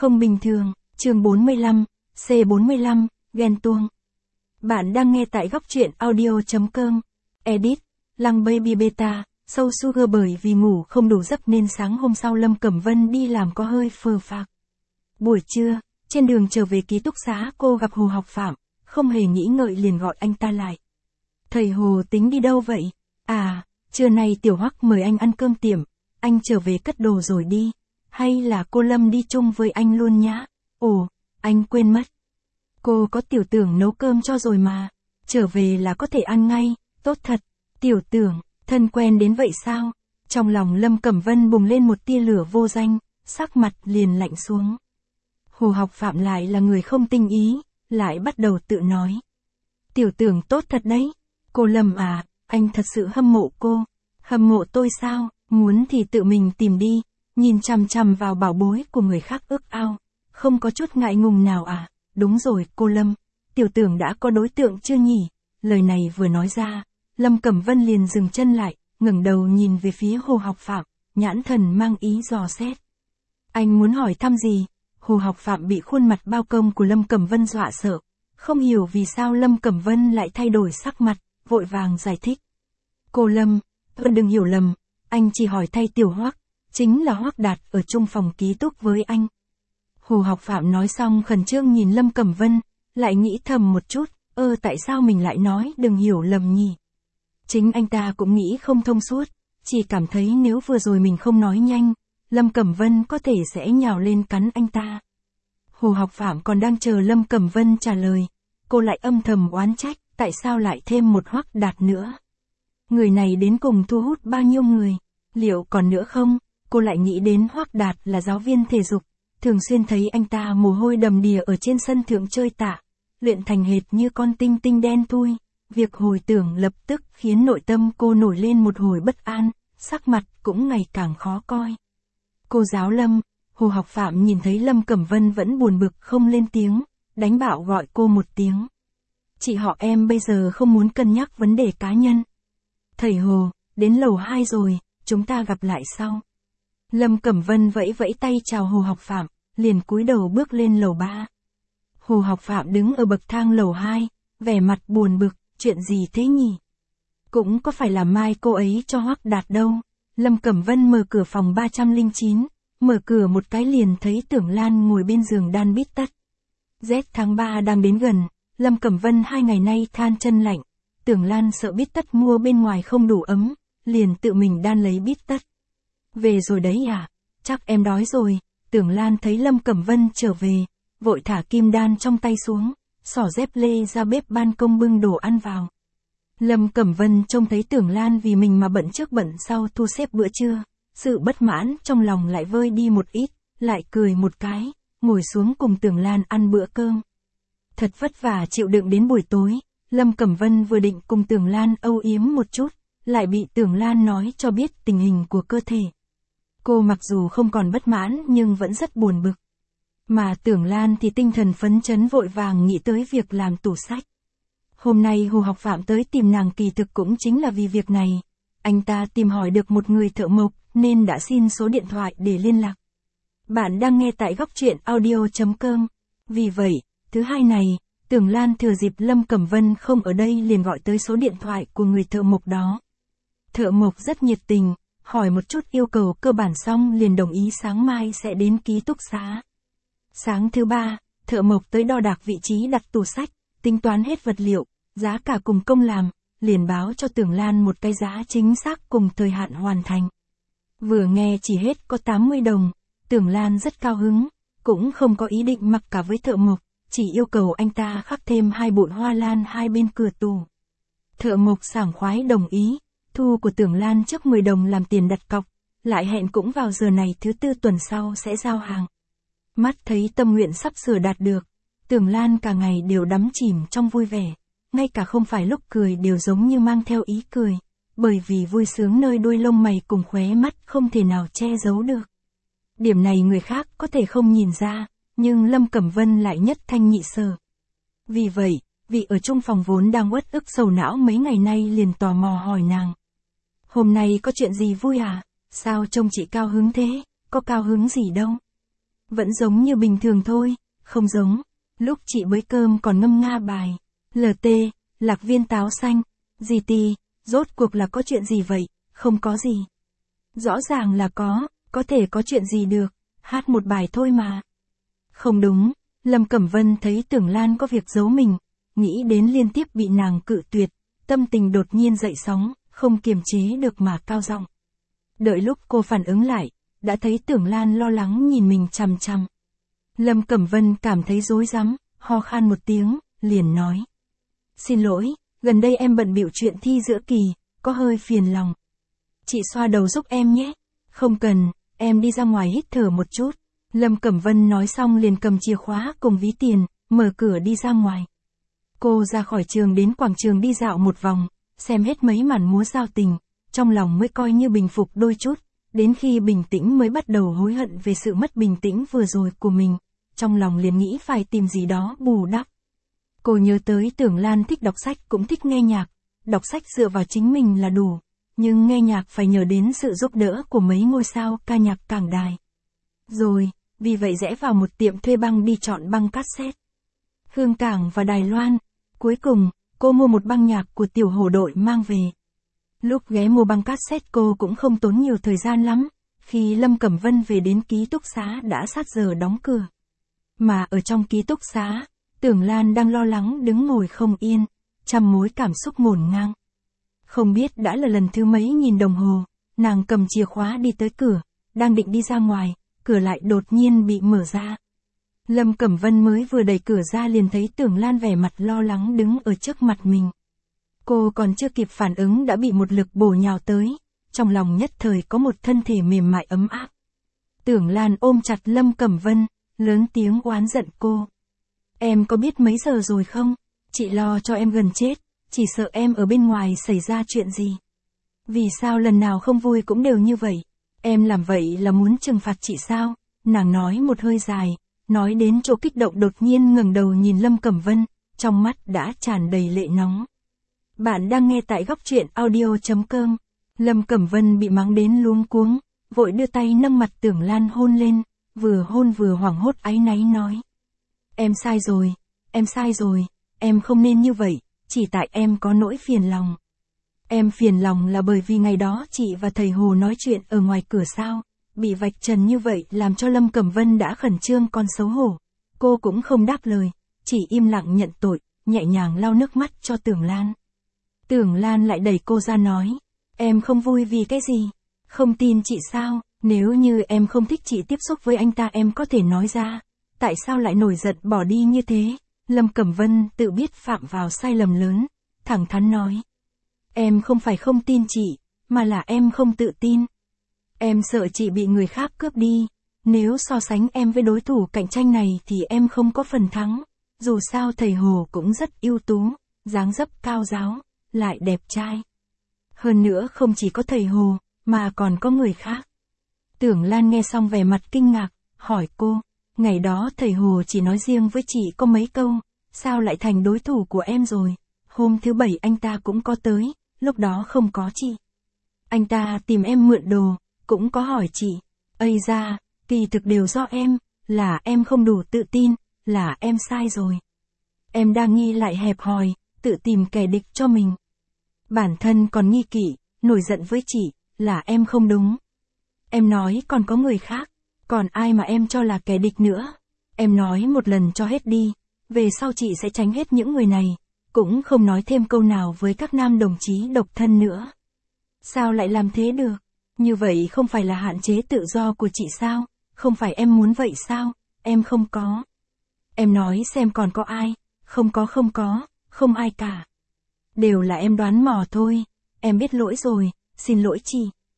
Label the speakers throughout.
Speaker 1: Không bình thường, chương 45, C45, ghen tuông. Bạn đang nghe tại góc truyện audio.com. Edit, Lăng Baby Beta, Soul Sugar bởi vì ngủ không đủ giấc nên sáng hôm sau Lâm Cẩm Vân đi làm có hơi phờ phạc. Buổi trưa, trên đường trở về ký túc xá cô gặp Hồ Học Phạm, không hề nghĩ ngợi liền gọi anh ta lại. Thầy Hồ tính đi đâu vậy? À, trưa nay Tiểu Hoắc mời anh ăn cơm tiệm, anh trở về cất đồ rồi đi. Hay là cô Lâm đi chung với anh luôn nhá? Ồ, anh quên mất. Cô có Tiểu Tưởng nấu cơm cho rồi mà. Trở về là có thể ăn ngay, tốt thật. Tiểu Tưởng, thân quen đến vậy sao? Trong lòng Lâm Cẩm Vân bùng lên một tia lửa vô danh, sắc mặt liền lạnh xuống. Hồ Học Phạm lại là người không tinh ý, lại bắt đầu tự nói. Tiểu Tưởng tốt thật đấy. Cô Lâm à, anh thật sự hâm mộ cô. Hâm mộ tôi sao? Muốn thì tự mình tìm đi. Nhìn chằm chằm vào bảo bối của người khác ước ao, không có chút ngại ngùng nào à? Đúng rồi, cô Lâm, Tiểu Tưởng đã có đối tượng chưa nhỉ? Lời này vừa nói ra, Lâm Cẩm Vân liền dừng chân lại, ngẩng đầu nhìn về phía Hồ Học Phạm, nhãn thần mang ý dò xét. Anh muốn hỏi thăm gì? Hồ Học Phạm bị khuôn mặt bao công của Lâm Cẩm Vân dọa sợ, không hiểu vì sao Lâm Cẩm Vân lại thay đổi sắc mặt, vội vàng giải thích. Cô Lâm, đừng hiểu lầm, anh chỉ hỏi thay Tiểu Hoắc. Chính là Hoắc Đạt ở chung phòng ký túc với anh. Hồ Học Phạm nói xong khẩn trương nhìn Lâm Cẩm Vân, lại nghĩ thầm một chút, tại sao mình lại nói đừng hiểu lầm nhỉ? Chính anh ta cũng nghĩ không thông suốt, chỉ cảm thấy nếu vừa rồi mình không nói nhanh, Lâm Cẩm Vân có thể sẽ nhào lên cắn anh ta. Hồ Học Phạm còn đang chờ Lâm Cẩm Vân trả lời, cô lại âm thầm oán trách, tại sao lại thêm một Hoắc Đạt nữa? Người này đến cùng thu hút bao nhiêu người, liệu còn nữa không? Cô lại nghĩ đến Hoắc Đạt là giáo viên thể dục, thường xuyên thấy anh ta mồ hôi đầm đìa ở trên sân thượng chơi tạ, luyện thành hệt như con tinh tinh đen thui. Việc hồi tưởng lập tức khiến nội tâm cô nổi lên một hồi bất an, sắc mặt cũng ngày càng khó coi. Cô giáo Lâm, Hồ Học Phạm nhìn thấy Lâm Cẩm Vân vẫn buồn bực không lên tiếng, đánh bạo gọi cô một tiếng. Chị họ em bây giờ không muốn cân nhắc vấn đề cá nhân. Thầy Hồ, đến lầu 2 rồi, chúng ta gặp lại sau. Lâm Cẩm Vân vẫy vẫy tay chào Hồ Học Phạm, liền cúi đầu bước lên lầu 3. Hồ Học Phạm đứng ở bậc thang lầu 2, vẻ mặt buồn bực, chuyện gì thế nhỉ? Cũng có phải là mai cô ấy cho Hoắc Đạt đâu. Lâm Cẩm Vân mở cửa phòng 309, mở cửa một cái liền thấy Tưởng Lan ngồi bên giường đan bít tất. Rét tháng 3 đang đến gần, Lâm Cẩm Vân 2 ngày nay than chân lạnh, Tưởng Lan sợ bít tất mua bên ngoài không đủ ấm, liền tự mình đan lấy bít tất. Về rồi đấy à? Chắc em đói rồi. Tưởng Lan thấy Lâm Cẩm Vân trở về, vội thả kim đan trong tay xuống, xỏ dép lê ra bếp ban công bưng đồ ăn vào. Lâm Cẩm Vân trông thấy Tưởng Lan vì mình mà bận trước bận sau thu xếp bữa trưa, sự bất mãn trong lòng lại vơi đi một ít, lại cười một cái, ngồi xuống cùng Tưởng Lan ăn bữa cơm. Thật vất vả chịu đựng đến buổi tối, Lâm Cẩm Vân vừa định cùng Tưởng Lan âu yếm một chút, lại bị Tưởng Lan nói cho biết tình hình của cơ thể. Cô mặc dù không còn bất mãn nhưng vẫn rất buồn bực. Mà Tưởng Lan thì tinh thần phấn chấn vội vàng nghĩ tới việc làm tủ sách. Hôm nay Hồ Học Phạm tới tìm nàng kỳ thực cũng chính là vì việc này. Anh ta tìm hỏi được một người thợ mộc nên đã xin số điện thoại để liên lạc. Bạn đang nghe tại góc truyện audio.com. Vì vậy, thứ hai này, Tưởng Lan thừa dịp Lâm Cẩm Vân không ở đây liền gọi tới số điện thoại của người thợ mộc đó. Thợ mộc rất nhiệt tình, hỏi một chút yêu cầu cơ bản xong liền đồng ý sáng mai sẽ đến ký túc xá. Sáng thứ 3, thợ mộc tới đo đạc vị trí đặt tủ sách, tính toán hết vật liệu, giá cả cùng công làm, liền báo cho Tưởng Lan một cái giá chính xác cùng thời hạn hoàn thành. Vừa nghe chỉ hết có 80 đồng, Tưởng Lan rất cao hứng, cũng không có ý định mặc cả với thợ mộc, chỉ yêu cầu anh ta khắc thêm 2 bụi hoa lan hai bên cửa tủ. Thợ mộc sảng khoái đồng ý, thu của Tưởng Lan trước 10 đồng làm tiền đặt cọc, lại hẹn cũng vào giờ này thứ 4 tuần sau sẽ giao hàng. Mắt thấy tâm nguyện sắp sửa đạt được, Tưởng Lan cả ngày đều đắm chìm trong vui vẻ, ngay cả không phải lúc cười đều giống như mang theo ý cười, bởi vì vui sướng nơi đuôi lông mày cùng khóe mắt không thể nào che giấu được. Điểm này người khác có thể không nhìn ra, nhưng Lâm Cẩm Vân lại nhất thanh nhị sở. Vì vậy, vị ở chung phòng vốn đang uất ức sầu não mấy ngày nay liền tò mò hỏi nàng. Hôm nay có chuyện gì vui à? Sao trông chị cao hứng thế? Có cao hứng gì đâu? Vẫn giống như bình thường thôi, không giống. Lúc chị bới cơm còn ngâm nga bài. LT, lạc viên táo xanh. GT, rốt cuộc là có chuyện gì vậy? Không có gì. Rõ ràng là có thể có chuyện gì được, hát một bài thôi mà. Không đúng, Lâm Cẩm Vân thấy Tưởng Lan có việc giấu mình, nghĩ đến liên tiếp bị nàng cự tuyệt, tâm tình đột nhiên dậy sóng, không kiềm chế được mà cao giọng. Đợi lúc cô phản ứng lại, đã thấy Tưởng Lan lo lắng nhìn mình chằm chằm. Lâm Cẩm Vân cảm thấy rối rắm, ho khan một tiếng, liền nói. Xin lỗi, gần đây em bận bịu chuyện thi giữa kỳ, có hơi phiền lòng. Chị xoa đầu giúp em nhé. Không cần, em đi ra ngoài hít thở một chút. Lâm Cẩm Vân nói xong liền cầm chìa khóa cùng ví tiền, mở cửa đi ra ngoài. Cô ra khỏi trường đến quảng trường đi dạo một vòng, xem hết mấy màn múa giao tình, trong lòng mới coi như bình phục đôi chút, đến khi bình tĩnh mới bắt đầu hối hận về sự mất bình tĩnh vừa rồi của mình, trong lòng liền nghĩ phải tìm gì đó bù đắp. Cô nhớ tới Tưởng Lan thích đọc sách cũng thích nghe nhạc, đọc sách dựa vào chính mình là đủ, nhưng nghe nhạc phải nhờ đến sự giúp đỡ của mấy ngôi sao ca nhạc cảng đài. Rồi, vì vậy rẽ vào một tiệm thuê băng đi chọn băng cassette. Hương Cảng và Đài Loan. Cuối cùng, cô mua một băng nhạc của Tiểu Hổ Đội mang về. Lúc ghé mua băng cassette cô cũng không tốn nhiều thời gian lắm, khi Lâm Cẩm Vân về đến ký túc xá đã sát giờ đóng cửa. Mà ở trong ký túc xá, Tưởng Lan đang lo lắng đứng ngồi không yên, trăm mối cảm xúc ngổn ngang. Không biết đã là lần thứ mấy nhìn đồng hồ, nàng cầm chìa khóa đi tới cửa, đang định đi ra ngoài, cửa lại đột nhiên bị mở ra. Lâm Cẩm Vân mới vừa đẩy cửa ra liền thấy Tưởng Lan vẻ mặt lo lắng đứng ở trước mặt mình. Cô còn chưa kịp phản ứng đã bị một lực bổ nhào tới, trong lòng nhất thời có một thân thể mềm mại ấm áp. Tưởng Lan ôm chặt Lâm Cẩm Vân, lớn tiếng oán giận cô. Em có biết mấy giờ rồi không? Chị lo cho em gần chết, chỉ sợ em ở bên ngoài xảy ra chuyện gì. Vì sao lần nào không vui cũng đều như vậy? Em làm vậy là muốn trừng phạt chị sao? Nàng nói một hơi dài, nói đến chỗ kích động đột nhiên ngẩng đầu nhìn Lâm Cẩm Vân, trong mắt đã tràn đầy lệ nóng. Bạn đang nghe tại góc truyện audio.com. Lâm Cẩm Vân bị mắng đến luống cuống, vội đưa tay nâng mặt Tưởng Lan hôn lên, vừa hôn vừa hoảng hốt áy náy nói. Em sai rồi, em không nên như vậy, chỉ tại em có nỗi phiền lòng. Em phiền lòng là bởi vì ngày đó chị và thầy Hồ nói chuyện ở ngoài cửa sao, bị vạch trần như vậy làm cho Lâm Cẩm Vân đã khẩn trương còn xấu hổ. Cô cũng không đáp lời, chỉ im lặng nhận tội, nhẹ nhàng lau nước mắt cho Tưởng Lan. Tưởng Lan lại đẩy cô ra nói, em không vui vì cái gì? Không tin chị sao? Nếu như em không thích chị tiếp xúc với anh ta em có thể nói ra, tại sao lại nổi giận bỏ đi như thế? Lâm Cẩm Vân tự biết phạm vào sai lầm lớn, thẳng thắn nói. Em không phải không tin chị, mà là em không tự tin. Em sợ chị bị người khác cướp đi, nếu so sánh em với đối thủ cạnh tranh này thì em không có phần thắng, dù sao thầy Hồ cũng rất ưu tú, dáng dấp cao ráo, lại đẹp trai. Hơn nữa không chỉ có thầy Hồ, mà còn có người khác. Tưởng Lan nghe xong vẻ mặt kinh ngạc, hỏi cô, ngày đó thầy Hồ chỉ nói riêng với chị có mấy câu, sao lại thành đối thủ của em rồi? Hôm thứ Bảy anh ta cũng có tới, lúc đó không có chị. Anh ta tìm em mượn đồ, cũng có hỏi chị. Ây da, kỳ thực đều do em, là em không đủ tự tin, là em sai rồi. Em đang nghi lại hẹp hòi, tự tìm kẻ địch cho mình. Bản thân còn nghi kỵ, nổi giận với chị, là em không đúng. Em nói còn có người khác, còn ai mà em cho là kẻ địch nữa. Em nói một lần cho hết đi, về sau chị sẽ tránh hết những người này, cũng không nói thêm câu nào với các nam đồng chí độc thân nữa. Sao lại làm thế được? Như vậy không phải là hạn chế tự do của chị sao? Không phải em muốn vậy sao? Em không có. Em nói xem còn có ai? Không có, không ai cả. Đều là em đoán mò thôi, em biết lỗi rồi, xin lỗi chị.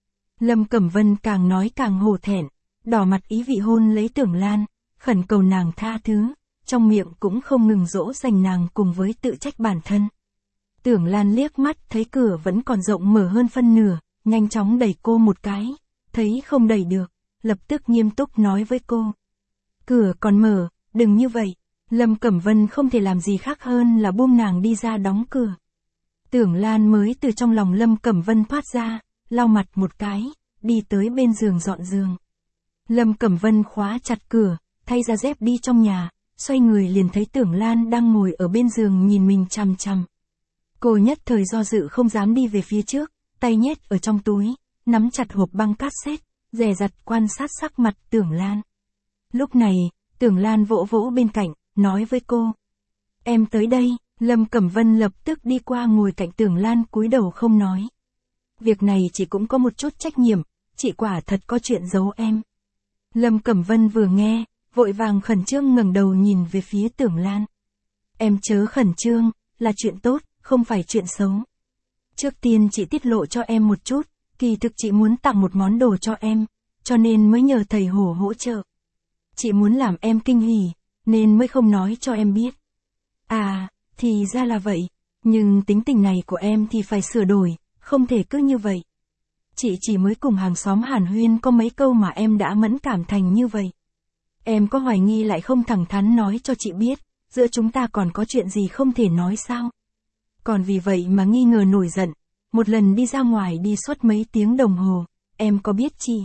Speaker 1: Lâm Cẩm Vân càng nói càng hổ thẹn, đỏ mặt ý vị hôn lấy Tưởng Lan, khẩn cầu nàng tha thứ, trong miệng cũng không ngừng dỗ dành nàng cùng với tự trách bản thân. Tưởng Lan liếc mắt thấy cửa vẫn còn rộng mở hơn phân nửa, nhanh chóng đẩy cô một cái, thấy không đẩy được, lập tức nghiêm túc nói với cô. Cửa còn mở, đừng như vậy. Lâm Cẩm Vân không thể làm gì khác hơn là buông nàng đi ra đóng cửa. Tưởng Lan mới từ trong lòng Lâm Cẩm Vân thoát ra, lau mặt một cái, đi tới bên giường dọn giường. Lâm Cẩm Vân khóa chặt cửa, thay ra dép đi trong nhà, xoay người liền thấy Tưởng Lan đang ngồi ở bên giường nhìn mình chằm chằm. Cô nhất thời do dự không dám đi về phía trước, tay nhét ở trong túi, nắm chặt hộp băng cassette, dè dặt quan sát sắc mặt Tưởng Lan. Lúc này, Tưởng Lan vỗ vỗ bên cạnh, nói với cô. Em tới đây, Lâm Cẩm Vân lập tức đi qua ngồi cạnh Tưởng Lan cúi đầu không nói. Việc này chị cũng có một chút trách nhiệm, chị quả thật có chuyện giấu em. Lâm Cẩm Vân vừa nghe, vội vàng khẩn trương ngẩng đầu nhìn về phía Tưởng Lan. Em chớ khẩn trương, là chuyện tốt, không phải chuyện xấu. Trước tiên chị tiết lộ cho em một chút, kỳ thực chị muốn tặng một món đồ cho em, cho nên mới nhờ thầy Hồ hỗ trợ. Chị muốn làm em kinh hỉ, nên mới không nói cho em biết. À, thì ra là vậy, nhưng tính tình này của em thì phải sửa đổi, không thể cứ như vậy. Chị chỉ mới cùng hàng xóm hàn huyên có mấy câu mà em đã mẫn cảm thành như vậy. Em có hoài nghi lại không thẳng thắn nói cho chị biết, giữa chúng ta còn có chuyện gì không thể nói sao? Còn vì vậy mà nghi ngờ nổi giận, một lần đi ra ngoài đi suốt mấy tiếng đồng hồ, em có biết chi?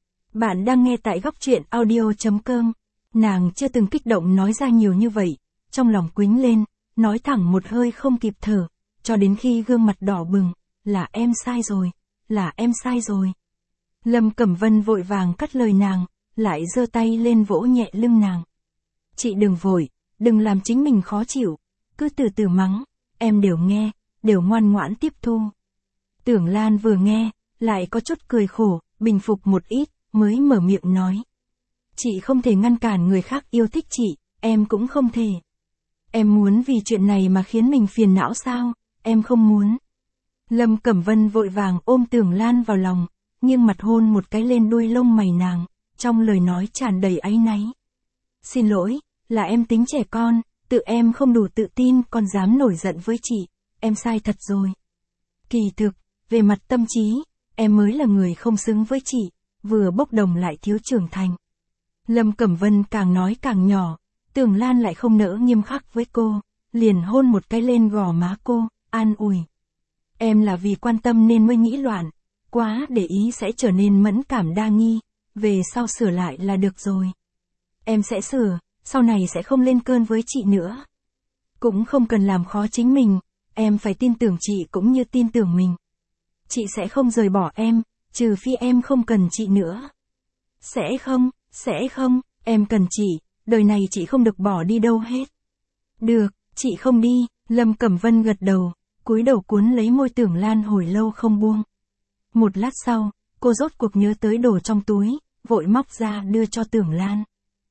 Speaker 1: Bạn đang nghe tại góc truyện audio.com. Nàng chưa từng kích động nói ra nhiều như vậy, trong lòng quýnh lên, nói thẳng một hơi không kịp thở, cho đến khi gương mặt đỏ bừng, là em sai rồi, là em sai rồi. Lâm Cẩm Vân vội vàng cắt lời nàng, lại giơ tay lên vỗ nhẹ lưng nàng. Chị đừng vội, đừng làm chính mình khó chịu, cứ từ từ mắng, em đều nghe, đều ngoan ngoãn tiếp thu. Tưởng Lan vừa nghe, lại có chút cười khổ, bình phục một ít, mới mở miệng nói. Chị không thể ngăn cản người khác yêu thích chị, em cũng không thể. Em muốn vì chuyện này mà khiến mình phiền não sao, em không muốn. Lâm Cẩm Vân vội vàng ôm Tưởng Lan vào lòng, nghiêng mặt hôn một cái lên đuôi lông mày nàng, trong lời nói tràn đầy áy náy. Xin lỗi, là em tính trẻ con, tự em không đủ tự tin còn dám nổi giận với chị, em sai thật rồi. Kỳ thực, về mặt tâm trí, em mới là người không xứng với chị, vừa bốc đồng lại thiếu trưởng thành. Lâm Cẩm Vân càng nói càng nhỏ, Tưởng Lan lại không nỡ nghiêm khắc với cô, liền hôn một cái lên gò má cô, an ủi. Em là vì quan tâm nên mới nghĩ loạn, quá để ý sẽ trở nên mẫn cảm đa nghi, về sau sửa lại là được rồi. Em sẽ sửa, sau này sẽ không lên cơn với chị nữa. Cũng không cần làm khó chính mình, em phải tin tưởng chị cũng như tin tưởng mình. Chị sẽ không rời bỏ em, trừ phi em không cần chị nữa. Sẽ không, em cần chị, đời này chị không được bỏ đi đâu hết. Được, chị không đi, Lâm Cẩm Vân gật đầu, cúi đầu cuốn lấy môi Tưởng Lan hồi lâu không buông. Một lát sau, cô rốt cuộc nhớ tới đồ trong túi, vội móc ra đưa cho Tưởng Lan.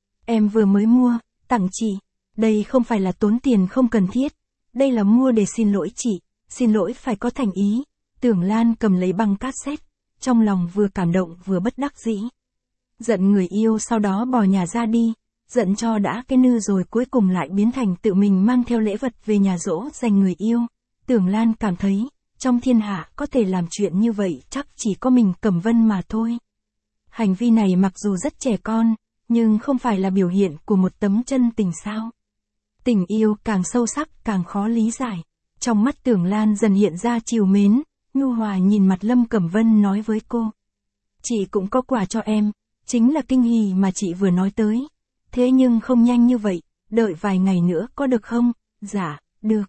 Speaker 1: Em vừa mới mua, tặng chị, đây không phải là tốn tiền không cần thiết, đây là mua để xin lỗi chị, xin lỗi phải có thành ý. Tưởng Lan cầm lấy băng cassette, trong lòng vừa cảm động vừa bất đắc dĩ. Giận người yêu sau đó bỏ nhà ra đi, giận cho đã cái nư rồi cuối cùng lại biến thành tự mình mang theo lễ vật về nhà dỗ dành người yêu. Tưởng Lan cảm thấy, trong thiên hạ có thể làm chuyện như vậy chắc chỉ có mình Cẩm Vân mà thôi. Hành vi này mặc dù rất trẻ con, nhưng không phải là biểu hiện của một tấm chân tình sao. Tình yêu càng sâu sắc càng khó lý giải. Trong mắt Tưởng Lan dần hiện ra trìu mến, nhu hòa nhìn mặt Lâm Cẩm Vân nói với cô. Chị cũng có quà cho em, chính là kinh hỉ mà chị vừa nói tới. Thế nhưng không nhanh như vậy, đợi vài ngày nữa có được không? Dạ, được.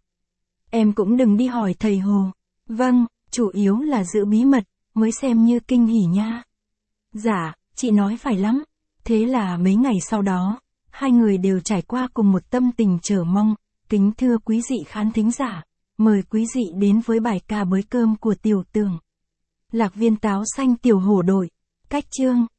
Speaker 1: Em cũng đừng đi hỏi thầy Hồ. Vâng, chủ yếu là giữ bí mật, mới xem như kinh hỉ nha. Dạ, chị nói phải lắm. Thế là mấy ngày sau đó, hai người đều trải qua cùng một tâm tình chờ mong. Kính thưa quý vị khán thính giả, mời quý vị đến với bài ca bới cơm của Tiểu Tường. Lạc viên táo xanh tiểu hổ đội, cách chương.